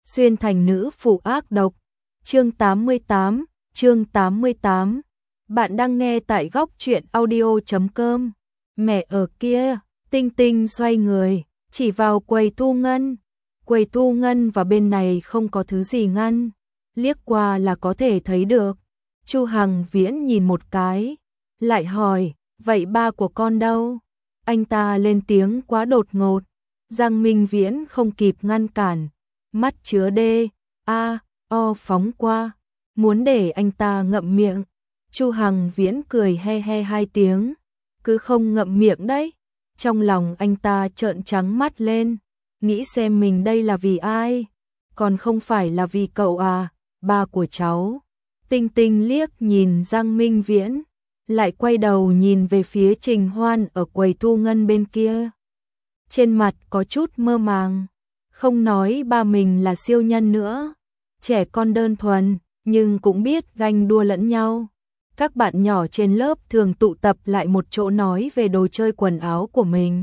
xuyên thành nữ phụ ác độc. Chương 88, chương 88. Bạn đang nghe tại góc truyện audio.com. Mẹ ở kia, Tinh Tinh xoay người, chỉ vào quầy thu ngân. Quầy thu ngân và bên này không có thứ gì ngăn, liếc qua là có thể thấy được. Chu Hằng Viễn nhìn một cái, lại hỏi, vậy ba của con đâu? Anh ta lên tiếng quá đột ngột, Giang Minh Viễn không kịp ngăn cản, mắt chứa o phóng qua, muốn để anh ta ngậm miệng. Chu Hằng Viễn cười he he hai tiếng, cứ không ngậm miệng đấy. Trong lòng anh ta trợn trắng mắt lên, nghĩ xem mình đây là vì ai, còn không phải là vì cậu à, ba của cháu. Tinh Tinh liếc nhìn Giang Minh Viễn, lại quay đầu nhìn về phía Trình Hoan ở quầy thu ngân bên kia. Trên mặt có chút mơ màng, không nói ba mình là siêu nhân nữa, trẻ con đơn thuần, nhưng cũng biết ganh đua lẫn nhau. Các bạn nhỏ trên lớp thường tụ tập lại một chỗ nói về đồ chơi quần áo của mình.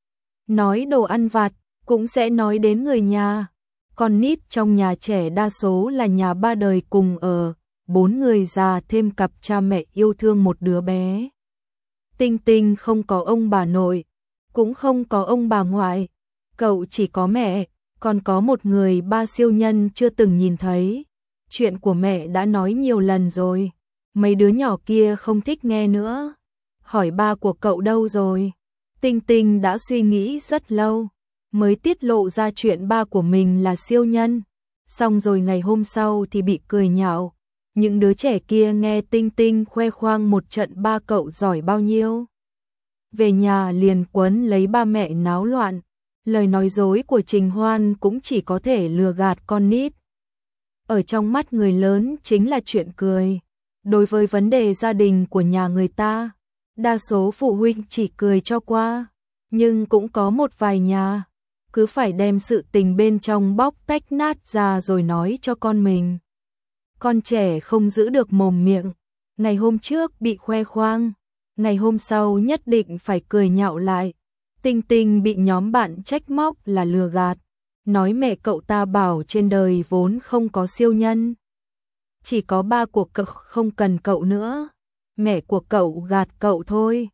Nói đồ ăn vặt, cũng sẽ nói đến người nhà. Con nít trong nhà trẻ đa số là nhà ba đời cùng ở, 4 người già thêm cặp cha mẹ yêu thương một đứa bé. Tinh Tinh không có ông bà nội, cũng không có ông bà ngoại, cậu chỉ có mẹ, còn có một người ba siêu nhân chưa từng nhìn thấy. Chuyện của mẹ đã nói nhiều lần rồi, mấy đứa nhỏ kia không thích nghe nữa. Hỏi ba của cậu đâu rồi? Tinh Tinh đã suy nghĩ rất lâu, mới tiết lộ ra chuyện ba của mình là siêu nhân. Xong rồi ngày hôm sau thì bị cười nhạo. Những đứa trẻ kia nghe Tinh Tinh khoe khoang một trận ba cậu giỏi bao nhiêu, về nhà liền quấn lấy ba mẹ náo loạn. Lời nói dối của Trình Hoan cũng chỉ có thể lừa gạt con nít. Ở trong mắt người lớn chính là chuyện cười. Đối với vấn đề gia đình của nhà người ta, đa số phụ huynh chỉ cười cho qua, nhưng cũng có một vài nhà cứ phải đem sự tình bên trong bóc tách nát ra rồi nói cho con mình. Con trẻ không giữ được mồm miệng, ngày hôm trước bị khoe khoang, ngày hôm sau nhất định phải cười nhạo lại. Tinh Tinh bị nhóm bạn trách móc là lừa gạt, nói mẹ cậu ta bảo trên đời vốn không có siêu nhân, chỉ có ba của cậu không cần cậu nữa, mẹ của cậu gạt cậu thôi.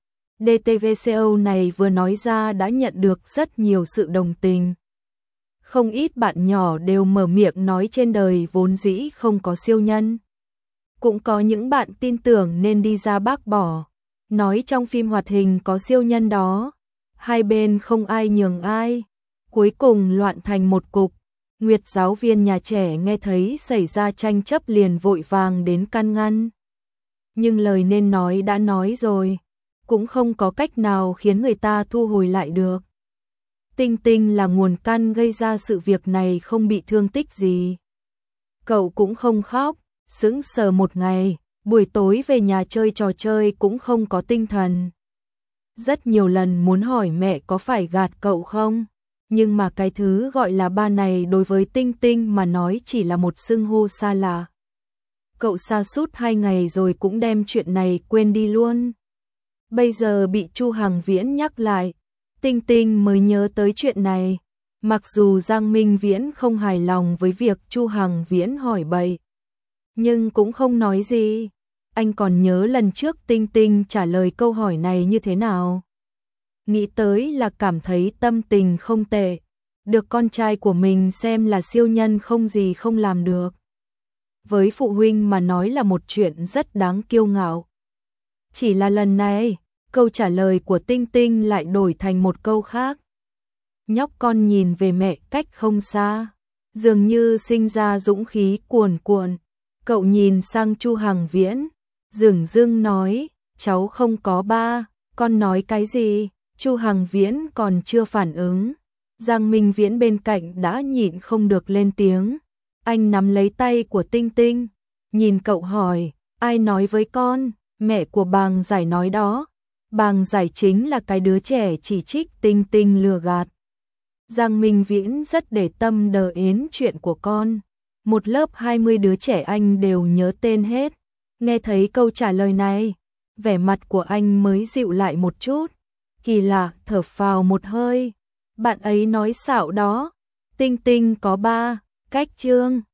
DTVCO này vừa nói ra đã nhận được rất nhiều sự đồng tình. Không ít bạn nhỏ đều mở miệng nói trên đời vốn dĩ không có siêu nhân. Cũng có những bạn tin tưởng nên đi ra bác bỏ, nói trong phim hoạt hình có siêu nhân đó. Hai bên không ai nhường ai, cuối cùng loạn thành một cục. Nguyệt giáo viên nhà trẻ nghe thấy xảy ra tranh chấp liền vội vàng đến can ngăn. Nhưng lời nên nói đã nói rồi, cũng không có cách nào khiến người ta thu hồi lại được. Tinh Tinh là nguồn căn gây ra sự việc này không bị thương tích gì. Cậu cũng không khóc, sững sờ một ngày, buổi tối về nhà chơi trò chơi cũng không có tinh thần. Rất nhiều lần muốn hỏi mẹ có phải gạt cậu không, nhưng mà cái thứ gọi là ba này đối với Tinh Tinh mà nói chỉ là một xưng hô xa lạ. Cậu sa sút 2 ngày rồi cũng đem chuyện này quên đi luôn. Bây giờ bị Chu Hằng Viễn nhắc lại, Tinh Tinh mới nhớ tới chuyện này. Mặc dù Giang Minh Viễn không hài lòng với việc Chu Hằng Viễn hỏi bậy, nhưng cũng không nói gì. Anh còn nhớ lần trước Tinh Tinh trả lời câu hỏi này như thế nào. Nghĩ tới là cảm thấy tâm tình không tệ. Được con trai của mình xem là siêu nhân không gì không làm được, với phụ huynh mà nói là một chuyện rất đáng kiêu ngạo. Chỉ là lần này, câu trả lời của Tinh Tinh lại đổi thành một câu khác. Nhóc con nhìn về mẹ cách không xa, dường như sinh ra dũng khí cuồn cuộn. Cậu nhìn sang Chu Hằng Viễn, dửng dưng nói, cháu không có ba. Con nói cái gì? Chu Hằng Viễn còn chưa phản ứng, Giang Minh Viễn bên cạnh đã nhịn không được lên tiếng. Anh nắm lấy tay của Tinh Tinh, nhìn cậu hỏi, ai nói với con? Mẹ của Bàng Giải nói đó. Bàng Giải chính là cái đứa trẻ chỉ trích Tinh Tinh lừa gạt. Giang Minh Viễn rất để tâm đờ ến chuyện của con. Một lớp 20 đứa trẻ anh đều nhớ tên hết. Nghe thấy câu trả lời này, vẻ mặt của anh mới dịu lại một chút. Kỳ lạ, thở phào một hơi. Bạn ấy nói xạo đó. Tinh Tinh có ba, Cách chương